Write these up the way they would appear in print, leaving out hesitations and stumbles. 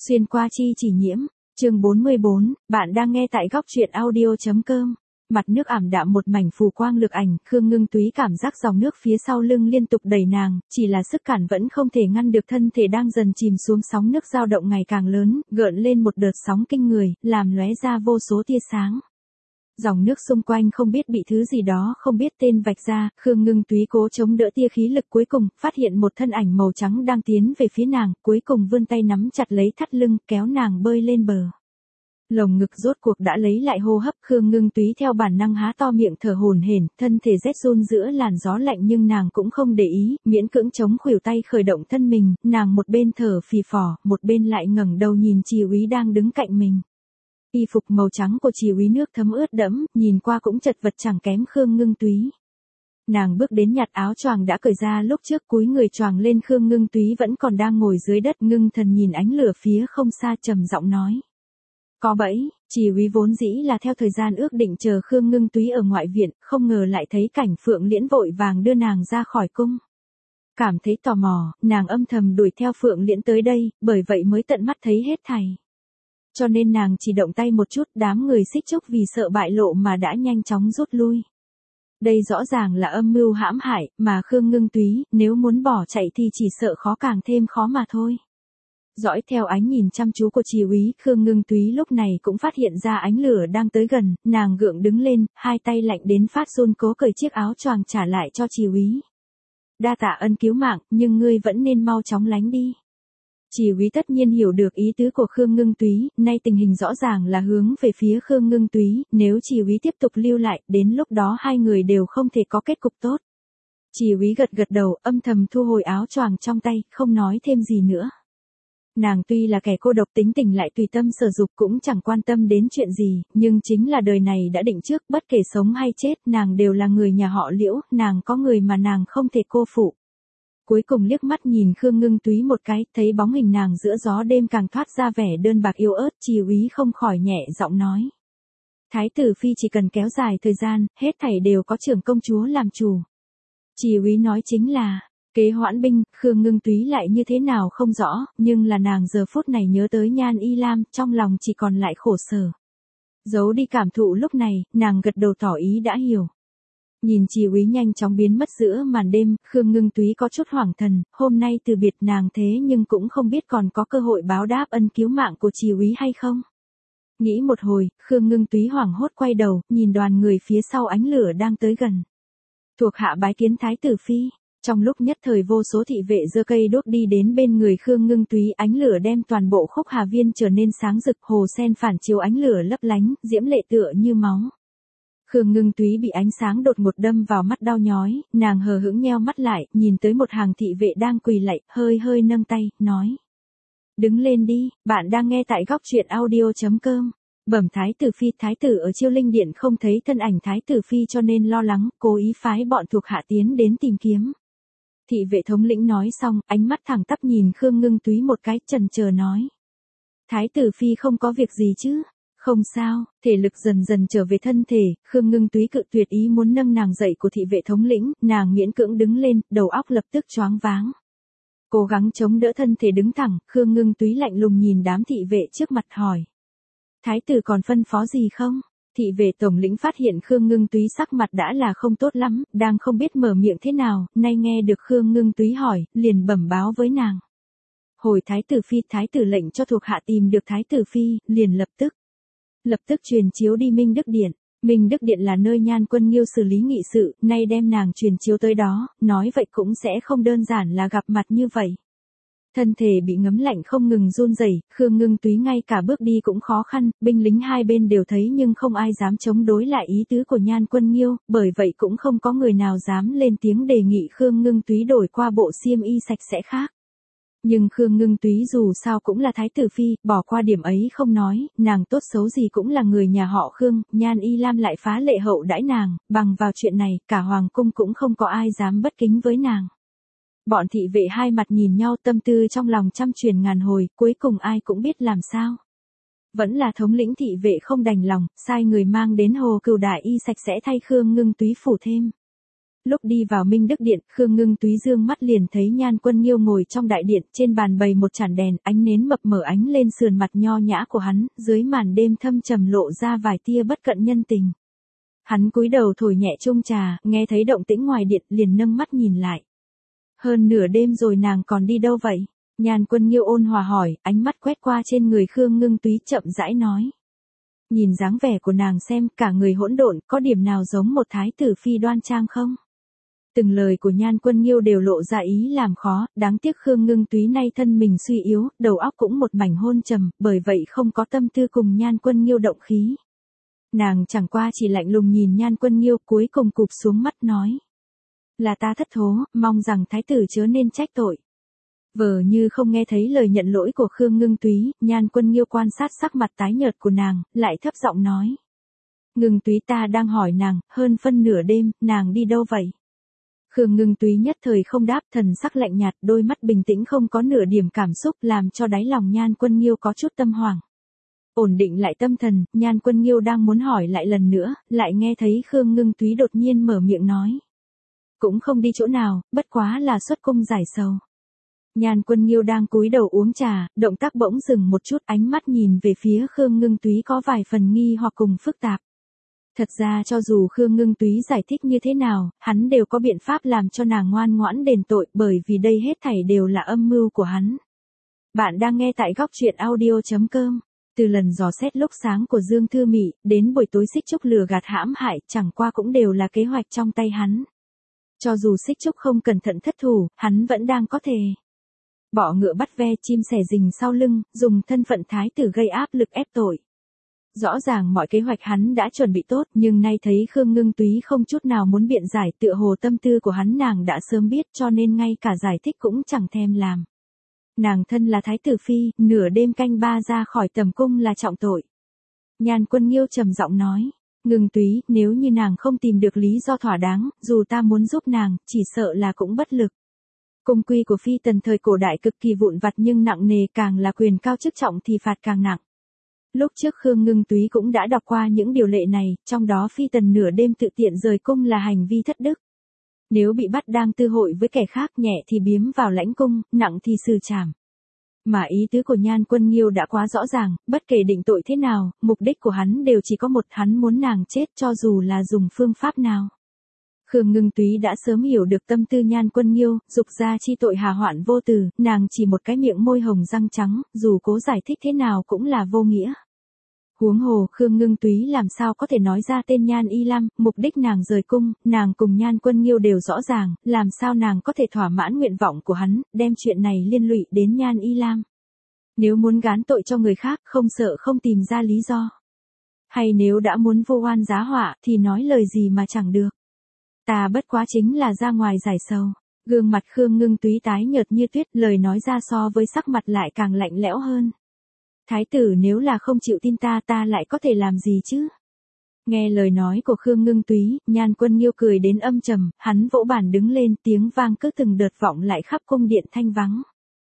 Xuyên qua chi chỉ nhiễm, chương 44, bạn đang nghe tại góc truyện audio.com. Mặt nước ảm đạm một mảnh phù quang lực ảnh, Khương Ngưng Túy cảm giác dòng nước phía sau lưng liên tục đẩy nàng, chỉ là sức cản vẫn không thể ngăn được thân thể đang dần chìm xuống, sóng nước dao động ngày càng lớn, gợn lên một đợt sóng kinh người, làm lóe ra vô số tia sáng. Dòng nước xung quanh không biết bị thứ gì đó không biết tên vạch ra, Khương Ngưng Túy cố chống đỡ tia khí lực, cuối cùng phát hiện một thân ảnh màu trắng đang tiến về phía nàng, cuối cùng vươn tay nắm chặt lấy thắt lưng, kéo nàng bơi lên bờ. Lồng ngực rốt cuộc đã lấy lại hô hấp, Khương Ngưng Túy theo bản năng há to miệng thở hổn hển, thân thể rét run giữa làn gió lạnh, nhưng nàng cũng không để ý, miễn cưỡng chống khuỷu tay khởi động thân mình, nàng một bên thở phì phò, một bên lại ngẩng đầu nhìn Chỉ Úy đang đứng cạnh mình. Y phục màu trắng của Chỉ Úy nước thấm ướt đẫm, nhìn qua cũng chật vật chẳng kém Khương Ngưng Túy. Nàng bước đến nhặt áo choàng đã cởi ra lúc trước, cúi người choàng lên. Khương Ngưng Túy vẫn còn đang ngồi dưới đất, ngưng thần nhìn ánh lửa phía không xa, trầm giọng nói: có bẫy. Chỉ Úy vốn dĩ là theo thời gian ước định chờ Khương Ngưng Túy ở ngoại viện, không ngờ lại thấy cảnh Phượng Liễn vội vàng đưa nàng ra khỏi cung. Cảm thấy tò mò, nàng âm thầm đuổi theo Phượng Liễn tới đây, bởi vậy mới tận mắt thấy hết thảy. Cho nên nàng chỉ động tay một chút, đám người Xích Trúc vì sợ bại lộ mà đã nhanh chóng rút lui. Đây rõ ràng là âm mưu hãm hại, mà Khương Ngưng Túy, nếu muốn bỏ chạy thì chỉ sợ khó càng thêm khó mà thôi. Dõi theo ánh nhìn chăm chú của Chỉ Úy, Khương Ngưng Túy lúc này cũng phát hiện ra ánh lửa đang tới gần, nàng gượng đứng lên, hai tay lạnh đến phát run cố cởi chiếc áo choàng trả lại cho Chỉ Úy. Đa tạ ân cứu mạng, nhưng ngươi vẫn nên mau chóng lánh đi. Chỉ Úy tất nhiên hiểu được ý tứ của Khương Ngưng Túy, nay tình hình rõ ràng là hướng về phía Khương Ngưng Túy, nếu Chỉ Úy tiếp tục lưu lại, đến lúc đó hai người đều không thể có kết cục tốt. Chỉ Úy gật gật đầu, âm thầm thu hồi áo choàng trong tay, không nói thêm gì nữa. Nàng tuy là kẻ cô độc, tính tình lại tùy tâm sở dục, cũng chẳng quan tâm đến chuyện gì, nhưng chính là đời này đã định trước, bất kể sống hay chết, nàng đều là người nhà họ Liễu, nàng có người mà nàng không thể cô phụ. Cuối cùng liếc mắt nhìn Khương Ngưng Túy một cái, thấy bóng hình nàng giữa gió đêm càng thoát ra vẻ đơn bạc yếu ớt, Chỉ Úy không khỏi nhẹ giọng nói: Thái tử phi chỉ cần kéo dài thời gian, hết thảy đều có trưởng công chúa làm chủ. Chỉ Úy nói chính là kế hoãn binh. Khương Ngưng Túy lại như thế nào không rõ, nhưng là nàng giờ phút này nhớ tới Nhan Y Lam, trong lòng chỉ còn lại khổ sở. Giấu đi cảm thụ lúc này, nàng gật đầu tỏ ý đã hiểu. Nhìn Chỉ Úy nhanh chóng biến mất giữa màn đêm, Khương Ngưng Túy có chút hoảng thần, hôm nay từ biệt nàng thế nhưng cũng không biết còn có cơ hội báo đáp ân cứu mạng của Chỉ Úy hay không. Nghĩ một hồi, Khương Ngưng Túy hoảng hốt quay đầu, nhìn đoàn người phía sau ánh lửa đang tới gần. Thuộc hạ bái kiến Thái tử phi. Trong lúc nhất thời vô số thị vệ giơ cây đuốc đi đến bên người Khương Ngưng Túy, ánh lửa đem toàn bộ Khúc Hà Viên trở nên sáng rực, hồ sen phản chiếu ánh lửa lấp lánh, diễm lệ tựa như máu. Khương Ngưng Túy bị ánh sáng đột ngột đâm vào mắt đau nhói, nàng hờ hững nheo mắt lại, nhìn tới một hàng thị vệ đang quỳ lạy, hơi nâng tay, nói: đứng lên đi, bạn đang nghe tại góc truyện audio.com. Bẩm Thái tử phi, thái tử ở Chiêu Linh Điện không thấy thân ảnh Thái tử phi cho nên lo lắng, cố ý phái bọn thuộc hạ tiến đến tìm kiếm. Thị vệ thống lĩnh nói xong, ánh mắt thẳng tắp nhìn Khương Ngưng Túy một cái, chần chờ nói: Thái tử phi không có việc gì chứ? Không sao. Thể lực dần dần trở về thân thể, Khương Ngưng Túy cự tuyệt ý muốn nâng nàng dậy của thị vệ thống lĩnh, nàng miễn cưỡng đứng lên, đầu óc lập tức choáng váng. Cố gắng chống đỡ thân thể đứng thẳng, Khương Ngưng Túy lạnh lùng nhìn đám thị vệ trước mặt hỏi: Thái tử còn phân phó gì không? Thị vệ tổng lĩnh phát hiện Khương Ngưng Túy sắc mặt đã là không tốt lắm, đang không biết mở miệng thế nào, nay nghe được Khương Ngưng Túy hỏi, liền bẩm báo với nàng: hồi thái tử phi, thái tử lệnh cho thuộc hạ tìm được thái tử phi, liền lập tức truyền chiếu đi Minh Đức Điện. Minh Đức Điện là nơi Nhan Quân Nghiêu xử lý nghị sự, nay đem nàng truyền chiếu tới đó, nói vậy cũng sẽ không đơn giản là gặp mặt như vậy. Thân thể bị ngấm lạnh không ngừng run rẩy, Khương Ngưng Túy ngay cả bước đi cũng khó khăn, binh lính hai bên đều thấy nhưng không ai dám chống đối lại ý tứ của Nhan Quân Nghiêu, bởi vậy cũng không có người nào dám lên tiếng đề nghị Khương Ngưng Túy đổi qua bộ xiêm y sạch sẽ khác. Nhưng Khương Ngưng Túy dù sao cũng là thái tử phi, bỏ qua điểm ấy không nói, nàng tốt xấu gì cũng là người nhà họ Khương, Nhan Y Lam lại phá lệ hậu đãi nàng, bằng vào chuyện này, cả hoàng cung cũng không có ai dám bất kính với nàng. Bọn thị vệ hai mặt nhìn nhau, tâm tư trong lòng trăm truyền ngàn hồi, cuối cùng ai cũng biết làm sao. Vẫn là thống lĩnh thị vệ không đành lòng, sai người mang đến Hồ Cửu Đại Y sạch sẽ thay Khương Ngưng Túy phủ thêm. Lúc đi vào Minh Đức Điện, Khương Ngưng Túy dương mắt liền thấy Nhan Quân Nghiêu ngồi trong đại điện, trên bàn bày một chản đèn, ánh nến mập mờ ánh lên sườn mặt nho nhã của hắn, dưới màn đêm thâm trầm lộ ra vài tia bất cận nhân tình. Hắn cúi đầu thổi nhẹ chung trà, nghe thấy động tĩnh ngoài điện, liền nâng mắt nhìn lại. Hơn nửa đêm rồi nàng còn đi đâu vậy? Nhan Quân Nghiêu ôn hòa hỏi, ánh mắt quét qua trên người Khương Ngưng Túy chậm rãi nói. Nhìn dáng vẻ của nàng xem, cả người hỗn độn, có điểm nào giống một thái tử phi đoan trang không? Từng lời của Nhan Quân Nghiêu đều lộ ra ý làm khó, đáng tiếc Khương Ngưng Túy nay thân mình suy yếu, đầu óc cũng một mảnh hôn trầm, bởi vậy không có tâm tư cùng Nhan Quân Nghiêu động khí. Nàng chẳng qua chỉ lạnh lùng nhìn Nhan Quân Nghiêu, cuối cùng cụp xuống mắt nói. Là ta thất thố, mong rằng thái tử chớ nên trách tội. Vờ như không nghe thấy lời nhận lỗi của Khương Ngưng Túy, Nhan Quân Nghiêu quan sát sắc mặt tái nhợt của nàng, lại thấp giọng nói. Ngưng Túy, ta đang hỏi nàng, hơn phân nửa đêm, nàng đi đâu vậy? Khương Ngưng Túy nhất thời không đáp, thần sắc lạnh nhạt, đôi mắt bình tĩnh không có nửa điểm cảm xúc, làm cho đáy lòng Nhan Quân Nghiêu có chút tâm hoảng. Ổn định lại tâm thần, Nhan Quân Nghiêu đang muốn hỏi lại lần nữa, lại nghe thấy Khương Ngưng Túy đột nhiên mở miệng nói. Cũng không đi chỗ nào, bất quá là xuất cung giải sầu. Nhan Quân Nghiêu đang cúi đầu uống trà, động tác bỗng dừng một chút, ánh mắt nhìn về phía Khương Ngưng Túy có vài phần nghi hoặc cùng phức tạp. Thật ra cho dù Khương Ngưng Túy giải thích như thế nào, hắn đều có biện pháp làm cho nàng ngoan ngoãn đền tội, bởi vì đây hết thảy đều là âm mưu của hắn. Bạn đang nghe tại góc truyện audio.com. Từ lần dò xét lúc sáng của Dương Thư Mị, đến buổi tối Xích Trúc lừa gạt hãm hại, chẳng qua cũng đều là kế hoạch trong tay hắn. Cho dù Xích Trúc không cẩn thận thất thủ, hắn vẫn đang có thể bỏ ngựa bắt ve, chim sẻ rình sau lưng, dùng thân phận thái tử gây áp lực ép tội. Rõ ràng mọi kế hoạch hắn đã chuẩn bị tốt, nhưng nay thấy Khương Ngưng Túy không chút nào muốn biện giải, tựa hồ tâm tư của hắn nàng đã sớm biết, cho nên ngay cả giải thích cũng chẳng thèm làm. Nàng thân là thái tử phi, nửa đêm canh ba ra khỏi tầm cung là trọng tội. Nhan Quân Nghiêu trầm giọng nói, Ngưng Túy, nếu như nàng không tìm được lý do thỏa đáng, dù ta muốn giúp nàng, chỉ sợ là cũng bất lực. Cung quy của phi tần thời cổ đại cực kỳ vụn vặt nhưng nặng nề, càng là quyền cao chức trọng thì phạt càng nặng. Lúc trước Khương Ngưng Túy cũng đã đọc qua những điều lệ này, trong đó phi tần nửa đêm tự tiện rời cung là hành vi thất đức. Nếu bị bắt đang tư hội với kẻ khác, nhẹ thì biếm vào lãnh cung, nặng thì xử trảm. Mà ý tứ của Nhan Quân Nghiêu đã quá rõ ràng, bất kể định tội thế nào, mục đích của hắn đều chỉ có một, hắn muốn nàng chết cho dù là dùng phương pháp nào. Khương Ngưng Túy đã sớm hiểu được tâm tư Nhan Quân Nghiêu, dục ra chi tội hà hoạn vô từ, nàng chỉ một cái miệng môi hồng răng trắng, dù cố giải thích thế nào cũng là vô nghĩa. Huống hồ, Khương Ngưng Túy làm sao có thể nói ra tên Nhan Y Lam, mục đích nàng rời cung, nàng cùng Nhan Quân Nghiêu đều rõ ràng, làm sao nàng có thể thỏa mãn nguyện vọng của hắn, đem chuyện này liên lụy đến Nhan Y Lam. Nếu muốn gán tội cho người khác, không sợ không tìm ra lý do. Hay nếu đã muốn vô oan giá họa, thì nói lời gì mà chẳng được. Ta bất quá chính là ra ngoài giải sầu. Gương mặt Khương Ngưng Túy tái nhợt như tuyết, lời nói ra so với sắc mặt lại càng lạnh lẽo hơn. Thái tử nếu là không chịu tin ta lại có thể làm gì chứ? Nghe lời nói của Khương Ngưng Túy, Nhan Quân Nghiêu cười đến âm trầm, hắn vỗ bàn đứng lên, tiếng vang cứ từng đợt vọng lại khắp cung điện thanh vắng.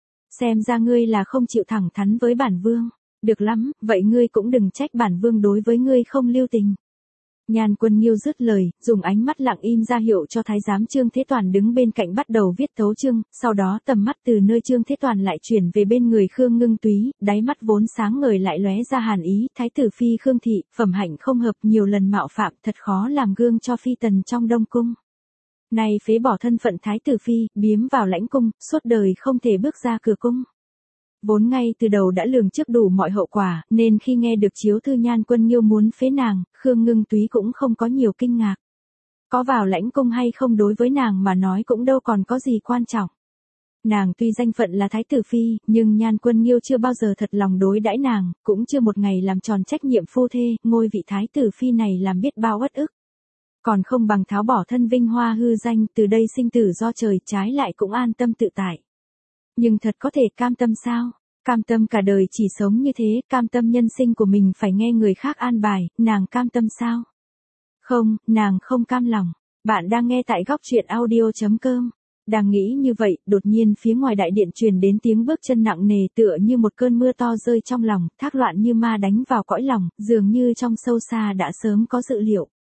Xem ra ngươi là không chịu thẳng thắn với bản vương. Được lắm, vậy ngươi cũng đừng trách bản vương đối với ngươi không lưu tình. Nhan Quân Nghiêu dứt lời, dùng ánh mắt lặng im ra hiệu cho thái giám Trương Thế Toàn đứng bên cạnh bắt đầu viết tấu chương, sau đó tầm mắt từ nơi Trương Thế Toàn lại chuyển về bên người Khương Ngưng Túy, đáy mắt vốn sáng ngời lại lóe ra hàn ý, thái tử phi Khương thị, phẩm hạnh không hợp, nhiều lần mạo phạm, thật khó làm gương cho phi tần trong Đông cung. Nay phế bỏ thân phận thái tử phi, biếm vào lãnh cung, suốt đời không thể bước ra cửa cung. Vốn ngay từ đầu đã lường trước đủ mọi hậu quả, nên khi nghe được chiếu thư Nhan Quân Nghiêu muốn phế nàng, Khương Ngưng Túy cũng không có nhiều kinh ngạc. Có vào lãnh cung hay không đối với nàng mà nói cũng đâu còn có gì quan trọng. Nàng tuy danh phận là thái tử phi, nhưng Nhan Quân Nghiêu chưa bao giờ thật lòng đối đãi nàng, cũng chưa một ngày làm tròn trách nhiệm phu thê, ngôi vị thái tử phi này làm biết bao uất ức. Còn không bằng tháo bỏ thân vinh hoa hư danh, từ đây sinh tử do trời, trái lại cũng an tâm tự tại. Nhưng thật có thể cam tâm sao? Cam tâm cả đời chỉ sống như thế, cam tâm nhân sinh của mình phải nghe người khác an bài, nàng cam tâm sao? Không, nàng không cam lòng. Bạn đang nghe tại góc truyện audio.com. Đang nghĩ như vậy, đột nhiên phía ngoài đại điện truyền đến tiếng bước chân nặng nề tựa như một cơn mưa to rơi trong lòng, thác loạn như ma đánh vào cõi lòng, dường như trong sâu xa đã sớm có dự liệu.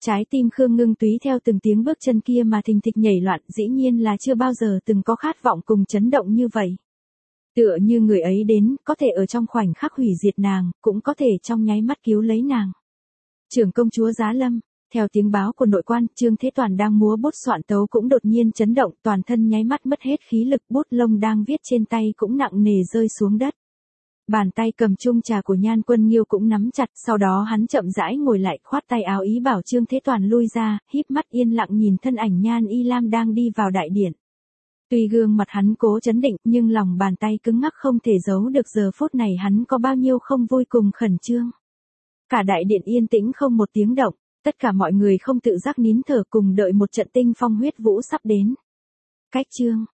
Trái tim Khương Ngưng Túy theo từng tiếng bước chân kia mà thình thịch nhảy loạn, dĩ nhiên là chưa bao giờ từng có khát vọng cùng chấn động như vậy. Tựa như người ấy đến, có thể ở trong khoảnh khắc hủy diệt nàng, cũng có thể trong nháy mắt cứu lấy nàng. Trưởng công chúa Giá Lâm, theo tiếng báo của nội quan, Trương Thế Toàn đang múa bút soạn tấu cũng đột nhiên chấn động, toàn thân nháy mắt mất hết khí lực, bút lông đang viết trên tay cũng nặng nề rơi xuống đất. Bàn tay cầm chung trà của Nhan Quân Nghiêu cũng nắm chặt, sau đó hắn chậm rãi ngồi lại, khoát tay áo ý bảo Trương Thế Toàn lui ra, híp mắt yên lặng nhìn thân ảnh Nhan Y Lam đang đi vào đại điện. Tuy gương mặt hắn cố chấn định, nhưng lòng bàn tay cứng ngắc không thể giấu được giờ phút này hắn có bao nhiêu không vui cùng khẩn trương. Cả đại điện yên tĩnh không một tiếng động, tất cả mọi người không tự giác nín thở cùng đợi một trận tinh phong huyết vũ sắp đến. Cách chương